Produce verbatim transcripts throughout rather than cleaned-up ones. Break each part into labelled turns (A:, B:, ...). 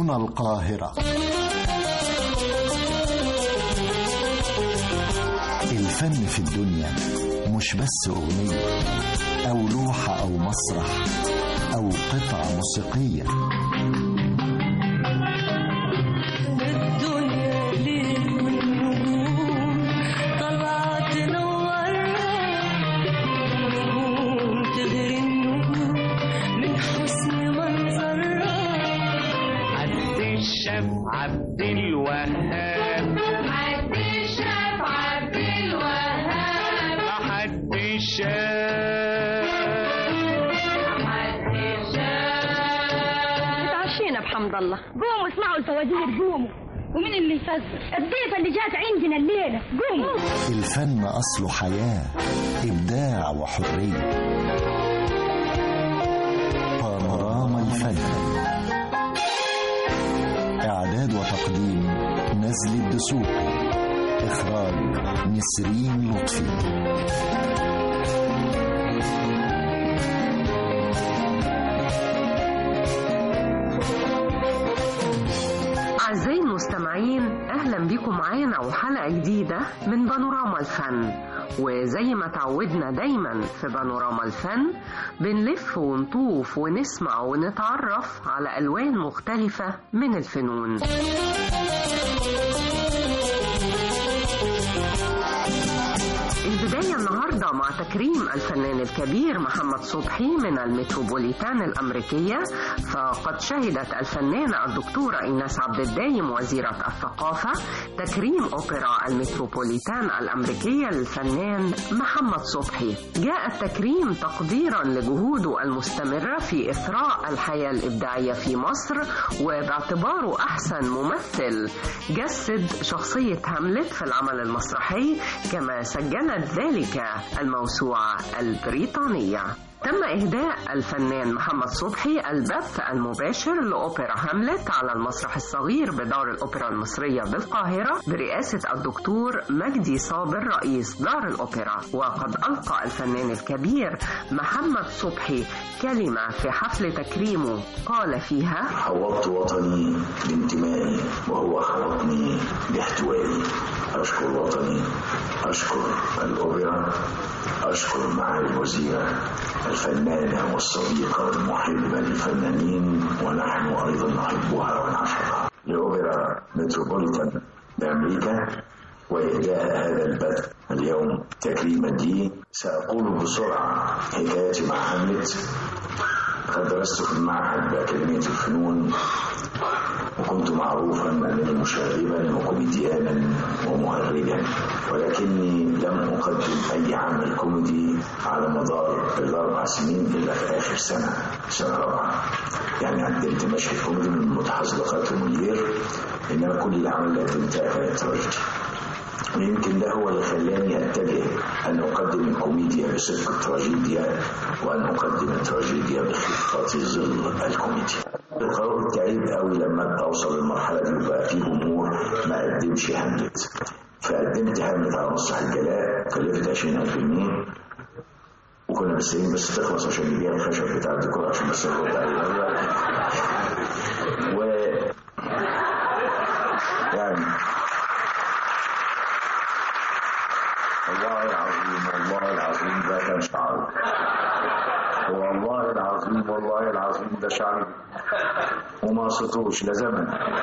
A: بانوراما القاهرة. الفن في الدنيا مش بس أغنية أو لوحة أو مسرح أو قطعة موسيقية.
B: عبد الوهاب
C: عبد الشاف عبد الوهاب
B: حد الشاف
C: حد الشاف.
D: اتعشينا بحمد الله. قوموا اسمعوا الفوازير، قوموا. ومين اللي يفزر؟ الضيفة اللي جات عندنا الليلة. قوموا.
A: الفن أصله حياة، إبداع وحرية. بانوراما الفن. إعداد وتقديم نزل الدسوقي. إخراج نسرين لطفي.
E: أعزائي المستمعين، أهلا بكم معانا وحلقة جديدة من بانوراما الفن. وزي ما تعودنا دايما في بانوراما الفن بنلف ونطوف ونسمع ونتعرف على ألوان مختلفة من الفنون. البداية النهاردة مع تكريم الفنان الكبير محمد صبحي من المتروبوليتان الأمريكية. فقد شهدت الفنانة الدكتورة إيناس عبد الدايم وزيرة الثقافة تكريم أوبرا المتروبوليتان الأمريكية للفنان محمد صبحي. جاء التكريم تقديرا لجهوده المستمرة في إثراء الحياة الإبداعية في مصر، وباعتباره أحسن ممثل جسد شخصية هاملت في العمل المسرحي، كما سجلت ذلك الموسوعة البريطانية. تم إهداء الفنان محمد صبحي البث المباشر لأوبرا هاملت على المسرح الصغير بدار الأوبرا المصرية بالقاهرة برئاسة الدكتور مجدي صابر رئيس دار الأوبرا. وقد ألقى الفنان الكبير محمد صبحي كلمة في حفل تكريمه قال فيها:
F: حوضت وطني بانتمائي وهو حوضني باحتوائي. أشكر وطني، أشكر الأوبرا، أشكر معالي الوزيرة الفنانة والصديقة والمحبة للفنانين، ونحن أيضا نحبها ونعشقها. لأوبرا متروبوليتان بأمريكا وإهداء هذا البث اليوم تكريما لي. سأقول بسرعة حكايتي مع هاملت. قد درست في المعهد بأكاديمية الفنون، وكنت معروفا أنني مشاغبا وكوميديانا ومهرجا، ولكني لم أقدم أي عمل كوميدي على مدار الأربع سنين إلا في آخر سنة سنة رابعة. يعني قدمت مشهد كوميدي من متحزلقات المولير، إنما كل الأعمال اللي قدمتها كانت تراجيدي. ويمكن ده هو اللي خلاني أتجه أن أقدم الكوميديا بصدق التراجيديا، وأن أقدم التراجيديا بخفة ظل الكوميديا. القرار تعيب قوي لما أوصل للمرحلة دي وبقى فيه جمهور ما قدمش هاملت. فقدمت هاملت على مسرح الجلاء، كلفت عشرين ألف جنيه، وكنا مستنيين بس تخلص عشان نبيع الخشب بتاع الديكور عشان بس نرد عليه. و يعني والله العظيم والله العظيم ده كان شعري، والله العظيم والله العظيم ده شعري وما صوتوش لزمن.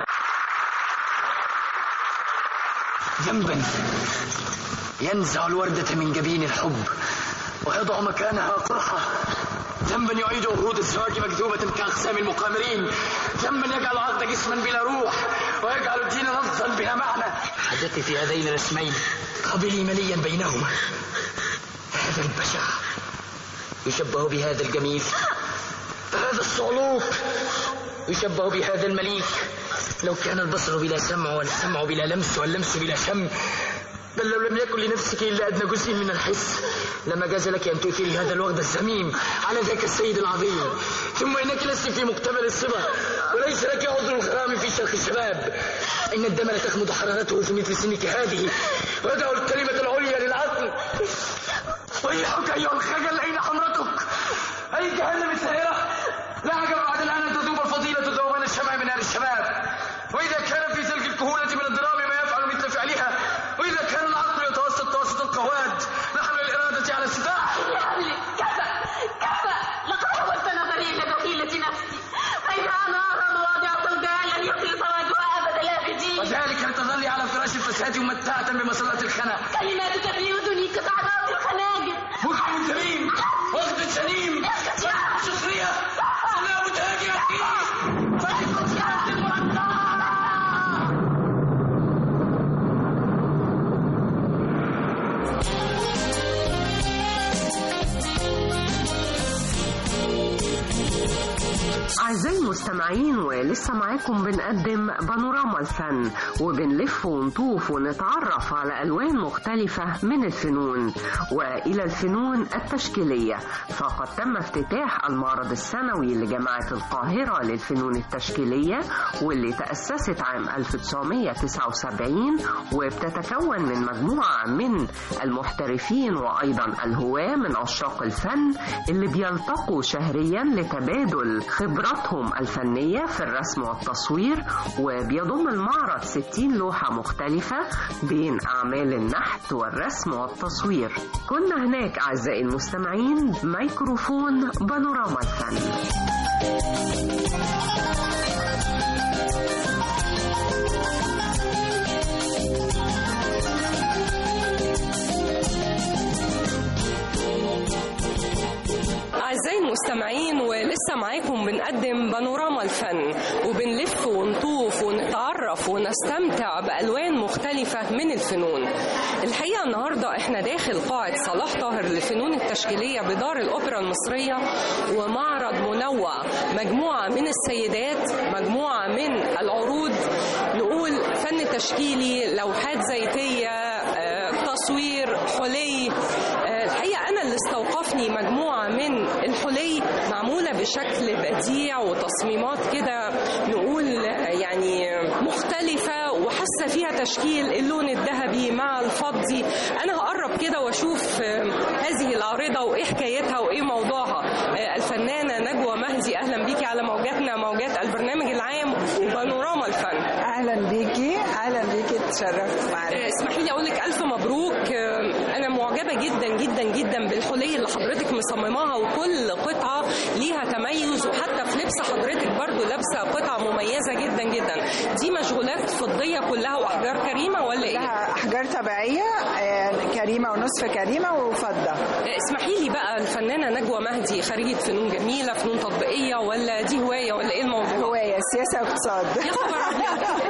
G: ذنبا ينزع الوردة من جبين الحب ويضع مكانها قرحة. ذنبا يعيد عهود الزواج مكذوبة كأقسام المقامرين. ذنبا يجعل عقد جسما بلا روح ويجعل الدين لفظا بلا معنى. حدثي في هذين الاسمين قبلي مليا بينهما. هذا البشع يشبه بهذا الجميل، هذا الصعلوك يشبه بهذا المليك. لو كان البصر بلا سمع والسمع بلا لمس واللمس بلا شم، بل لو لم يكن لنفسك إلا أدنى جزء من الحس لما جاز لك أن تؤثري هذا الوغد الزميم على ذاك السيد العظيم. ثم إنك لست في مقتبل الصبا، وليس لك عذر الغرام في شرخ الشباب. إن الدم لتخمد حرارته في مثل سنك هذه، ويدعو الكلمة العليا للعقل. ويحك أيها الخجل، أين حمرتك؟ أي جهنم السائرة؟ لا عجب بعد الآن أن تذوب الفضيلة ذوبان الشمع من أهل الشباب. وصلت الخنا.
C: كلماتك في أذني كطعنات الخناجر.
G: مجرم كريم وغدة سليم سخرية سلام تهاجر فاتت يا المركبة.
E: أعزائي المستمعين، ولسه معاكم بنقدم بانوراما الفن، وبنلف ونطوف ونتعرف على ألوان مختلفة من الفنون وإلى الفنون التشكيلية. فقد تم افتتاح المعرض السنوي لجامعة القاهرة للفنون التشكيلية، واللي تأسست عام ألف وتسعمائة وتسعة وسبعين، وبتتكون من مجموعة من المحترفين وأيضا الهواة من عشاق الفن اللي بيلتقوا شهريا لتبادل خبراتهم الفنية في الرسم والتصوير. وبيضم المعرض ستين لوحة مختلفة بين أعمال النحت والرسم والتصوير. كنا هناك أعزائي المستمعين، ميكروفون بانوراما الفن.
H: أعزائي المستمعين، ولسه معاكم بنقدم بانوراما الفن، وبنلف ونطوف ونتعرف ونستمتع بألوان مختلفة من الفنون. الحقيقة النهاردة احنا داخل قاعة صلاح طاهر للفنون التشكيلية بدار الأوبرا المصرية، ومعرض منوع، مجموعة من السيدات، مجموعة من العروض، نقول فن تشكيلي، لوحات زيتية، تصوير، حلي. الحقيقة أنا اللي استوقفني مجموعة من الحلي معمولة بشكل بديع وتصميمات كده نقول يعني مختلفة، وحاسة فيها تشكيل اللون الذهبي مع الفضي. أنا هقرب كده وأشوف هذه العارضة وإيه حكايتها وإيه موضوعها. الفنانة نجوى مهدي، أهلا بيكي على موجاتنا، موجات البرنامج العام وبانوراما الفن.
I: أهلا بيكي، أهلا بيكي، تشرفت معاك.
H: اسمحي لي أقول لك ألف مبروك. أنا معجبة جدا جدا جدا بالحلي اللي حضرتك مصمماها، وكل قطعة ليها تميز، وحتى في لبس حضرتك برضو لابسة قطعة مميزة جدا جدا. دي مشغولات فضية كلها وأحجار كريمة ولا إيه؟
I: كلها أحجار طبيعية، كريمة ونصف كريمة وفضة.
H: اسمحي لي بقى، الفنانة نجوى مهدي خريجة فنون جميلة، فنون تطبيقية، ولا دي هواية ولا إيه الموضوع؟
I: هواية، سياسة واقتصاد.
H: يا خبر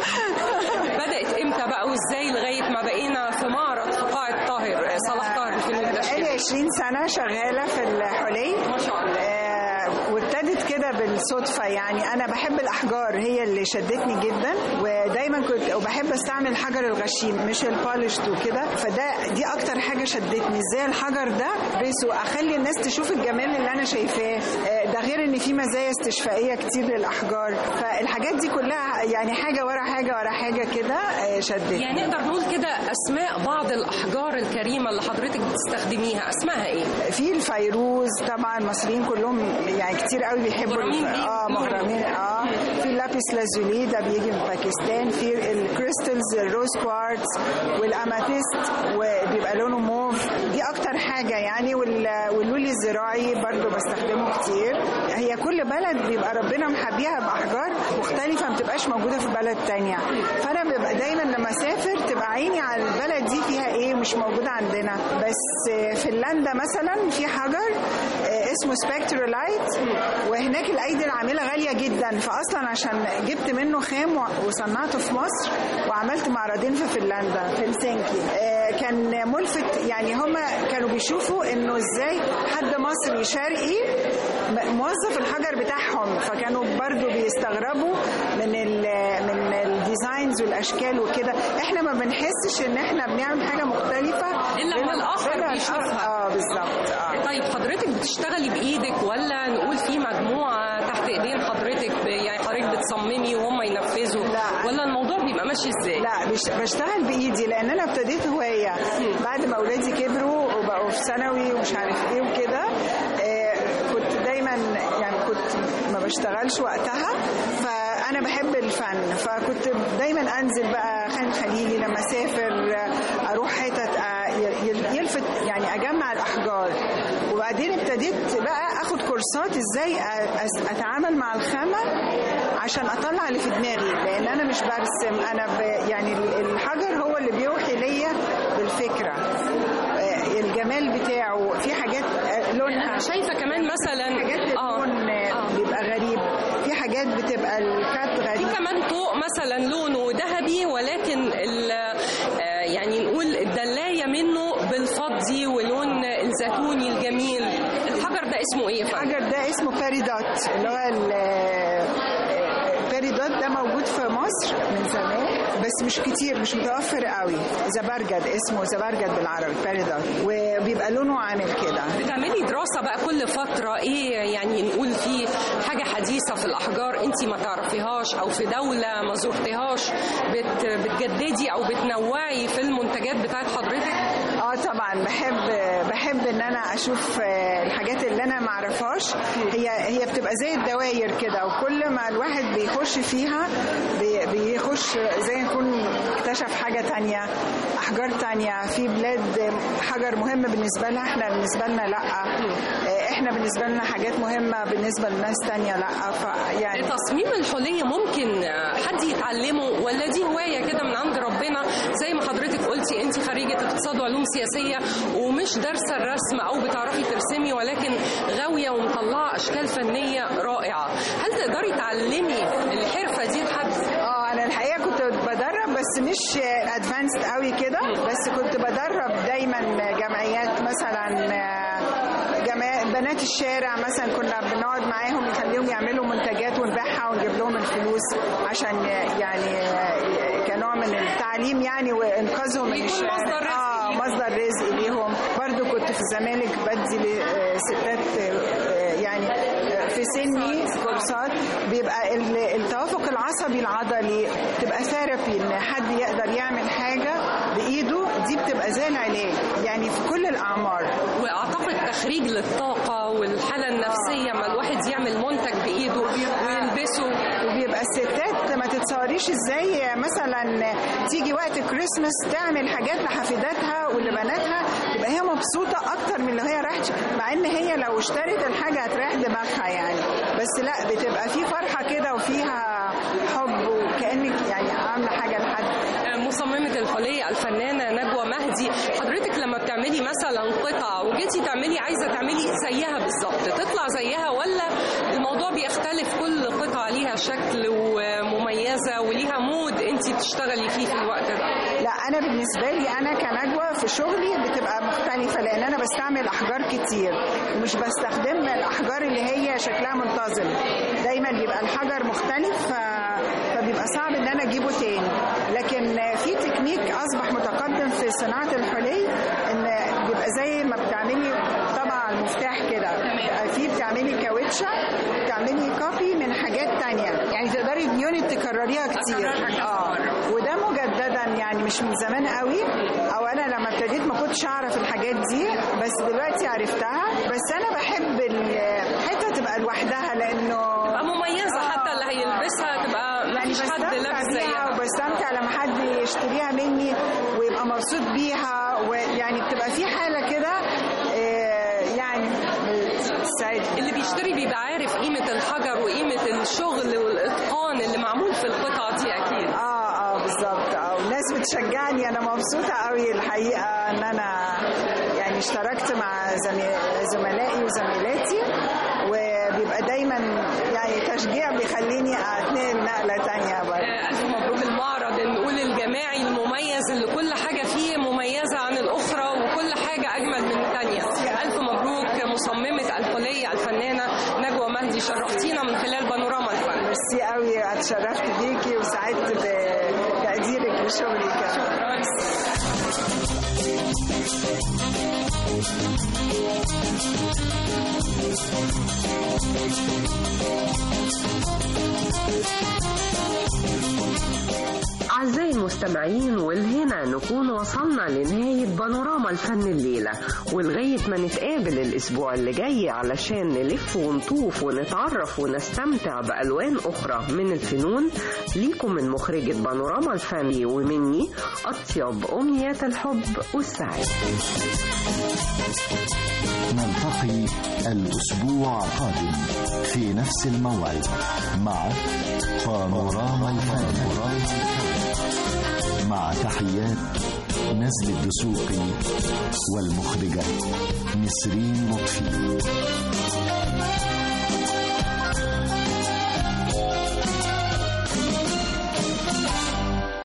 H: بدأت إمتى بقى وإزاي لغاية ما بقينا في معرض في قاعة طاهر صلاح طاهر للفنون التشكيلية؟
I: بقالي عشرين سنة شغالة في الحلي
H: ما شاء الله.
I: وابتدت كده بالصدفة، يعني أنا بحب الأحجار، هي اللي شدتني جدا، ودايما كنت وبحب استعمل الحجر الغشيم مش البولشت وكده. فده دي أكتر حاجة شدتني، إزاي الحجر ده بس وأخلي الناس تشوف الجمال اللي أنا شايفاه. ده غير إن في مزايا استشفائية كتير للأحجار. فالحاجات دي كلها يعني حاجة ورا حاجة ورا حاجة كده شدتني.
H: يعني نقدر نقول كده أسماء بعض الأحجار الكريمة اللي حضرتك بتستخدميها اسمها إيه؟
I: في الفيروز طبعا، المصريين كلهم يعني كتير قوي بيحبوا اه مغرمين. اه في اللابيس لازولي ده بيجي من باكستان، في الكريستالز الروز كوارتز والاماتيست وبيبقى لونه موف، دي اكتر حاجه يعني. واللولي الزراعي برضو بستخدمه كتير. هي كل بلد بيبقى ربنا محبيها باحجار مختلفه ما بتبقاش موجوده في بلد تانية. فانا ببقى دايما لما اسافر تبقى عيني على البلد دي فيها ايه مش موجوده عندنا. بس فنلندا مثلا في حجر اسمه سبكترولايت، وهناك الايدي العامله غاليه جدا، فاصلا عشان جبت منه خام وصنعته في مصر وعملت معرضين في فنلندا في هلسنكي. كان ملفت، يعني هم كانوا بيشوفوا انه ازاي حد مصري شرقي موظف الحجر بتاعهم، فكانوا برضو بيستغربوا من ال من الديزاينز والاشكال وكده. احنا ما بنحسش ان احنا بنعمل حاجه مختلفه
H: الا لما الاخر بيشوفها.
I: اه بالظبط. اه
H: طيب حضرتك بتشتغلي بايدك ولا نقول في مجموعه تحت ايدين حضرتك، يعني حضرتك بتصممي وهم ينفذوا؟
I: لا.
H: ولا الموضوع بيبقى ماشي ازاي؟
I: لا بشتغل بايدي، لان انا ابتديت هوايه بعد ما اولادي كبروا وبقوا في ثانوي ومش عارف ايه وكده. آه كنت دايما يعني كنت ما بشتغلش وقتها، انا بحب الفن، فكنت دايما انزل بقى خان خليلي لما اسافر اروح حتت يلفت يعني اجمع الاحجار. وبعدين ابتديت بقى اخد كورسات ازاي اتعامل مع الخامه عشان اطلع اللي في دماغي، لان انا مش برسم، انا يعني الحجر هو اللي بيوحي ليا بالفكره، الجمال بتاعه في حاجات لونها
H: شايفه كمان مثلا
I: حاجات اللون آه. بيبقى غريب، في حاجات بتبقى الكات غريب،
H: في كمان طوق مثلا لونه ذهبي ولكن يعني نقول الدلايه منه بالفضي ولون الزيتوني الجميل. الحجر ده اسمه ايه؟
I: الحجر ده اسمه باريدوت، اللي هو الباريدوت ده موجود في مصر من زمان بس مش كتير، مش متوفر قوي. زبرجد اسمه زبرجد بالعربي باريدوت، وبيبقى لونه عامل كده.
H: بتعملي دراسه بقى كل فتره ايه يعني نقول في حاجه حديثه في الاحجار انت ما تعرفيهاش او في دوله ما زرتيهاش بت بتجددي او بتنوعي في المنتجات بتاعت حضرتك؟
I: اه طبعا بحب بحب ان انا اشوف الحاجات اللي انا ما اعرفهاش. هي هي بتبقى زي الدواير كده، وكل ما الواحد بيخش فيها بيخش زي يكون اكتشف حاجه تانية، احجار تانية في بلاد حجر مهم بالنسبه لها، احنا بالنسبه لنا لا، احنا بالنسبه لنا حاجات مهمه بالنسبه لناس تانية لا.
H: فيعني تصميم الحلي ممكن حد يتعلمه ولا دي هوايه كده من عند ربنا؟ زي ما حضرتك قلتي انت خريجه اقتصاد وعلوم سياسيه ومش دارسه الرسم او بتعرفي ترسمي، ولكن غاويه ومطلعه اشكال فنيه رائعه. هل تقدري تعلمي الحرفه دي لحد؟
I: اه انا الحقيقه كنت بدرب بس مش ادفانسد قوي كده، بس كنت بدرب دايما جمعيات مثلا بنات الشارع مثلا، كنا بنقعد معاهم نخليهم يعملوا منتجات ونبيعها ونجيب لهم الفلوس عشان يعني كنوع من التعليم يعني وانقاذهم من الشارع.
H: مصدر رزق
I: اه مصدر رزق ليهم. برضو كنت في الزمالك بدي لستات يعني في سني كورسات، بيبقى التوافق العصبي العضلي بتبقى ثيرابي، ان حد يقدر يعمل حاجه بايده، دي بتبقى زي العلاج يعني في كل الاعمار.
H: واعتقد تخريج للطاقه والحاله النفسيه ما الواحد يعمل منتج بايده ويلبسه.
I: وبيبقى الستات ما تتصوريش ازاي مثلا تيجي وقت كريسماس تعمل حاجات لحفيداتها ولبناتها تبقى هي مبسوطه اكتر من اللي هي راحت، مع ان هي لو اشترت الحاجه هتريح دماغها يعني، بس لا بتبقى في فرحه كده وفيها حب وكانك يعني عامله حاجه لحد.
H: مصممه الحلي الفنانه نجوى مهدي، حضرتك لما بتعملي مثلا قطعه وجيتي تعملي عايزه تعملي زيها بالظبط تطلع زيها، ولا الموضوع بيختلف كل قطعه ليها شكل ومميزه وليها مود انت بتشتغلي فيه في الوقت ده؟
I: لا انا بالنسبه لي انا كنجوى في شغلي بتبقى مختلفه، لان انا بستعمل احجار كتير ومش بستخدم الاحجار اللي هي شكلها منتظم، دايما بيبقى الحجر مختلف فبيبقى صعب ان انا اجيبه تاني. لكن في تكنيك اصبح متقدم في صناعه الحلي، ان بيبقى زي ما بتعملي طبعا المفتاح كده، في بتعملي كاوتشه بتعملي كوبي من حاجات تانية، يعني تقدري اليونت تكرريها كتير. اه وده مجددا يعني مش من زمان قوي، او انا لما ابتديت ما كنتش اعرف الحاجات دي بس دلوقتي عرفتها. بس انا بحب الحته تبقى لوحدها لانه
H: تبقى مميزه، آه حتى اللي هيلبسها تبقى ما فيش حد لابس زيها،
I: وبستمتع لما حد يشتريها مني ويبقى مبسوط بيها، ويعني بتبقى في حاله كده يعني سعيد.
H: اللي بيشتري بيبقى عارف قيمه الحجر وقيمه الشغل والاتقان اللي معمول في القطعه دي اكيد.
I: اه اه بالظبط. اه والناس بتشجعني، انا مبسوطه قوي الحقيقه ان انا يعني اشتركت مع زملائي وزميلاتي، وبيبقى دايما يعني تشجيع بيخليني اتنقل نقله تانية برضه.
H: الف مبروك المعرض نقول الجماعي المميز اللي كل حاجه فيه مميزه عن الاخرى وكل حاجه اجمل من الثانيه. الف مبروك مصممه الحلي الفنانه نجوى مهدي، شرفتينا من خلال بانوراما الفن.
I: ميرسي قوي، اتشرفت بيكي وسعدت بتقديرك لشغلي كده.
E: أعزائي المستمعين، المستمعين، والهنا نكون وصلنا لنهاية بانوراما الفن الليلة، ولغاية ما نتقابل الأسبوع اللي جاي علشان نلف ونطوف ونتعرف ونستمتع بألوان أخرى من الفنون. ليكم من مخرجة بانوراما الفن ومني أطيب أمنيات الحب والسعادة.
A: نلتقي الأسبوع القادم في نفس الموعد مع بانوراما الفن، مع تحيات نزل الدسوقي والمخرجة نسرين لطفي.